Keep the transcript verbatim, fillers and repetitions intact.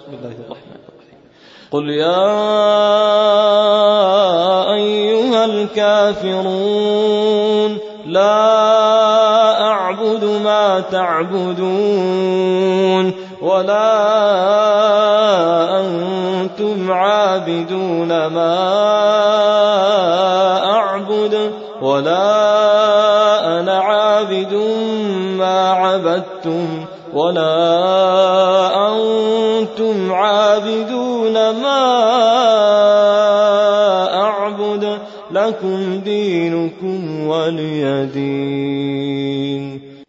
بسم الله الرحمن الرحيم. قل يا أيها الكافرون لا أعبد ما تعبدون ولا أنتم عابدون ما أعبد ولا أنا عابد ما عبدتم ولا أنتم عابدون ما أعبد لكم دينكم ولي دين.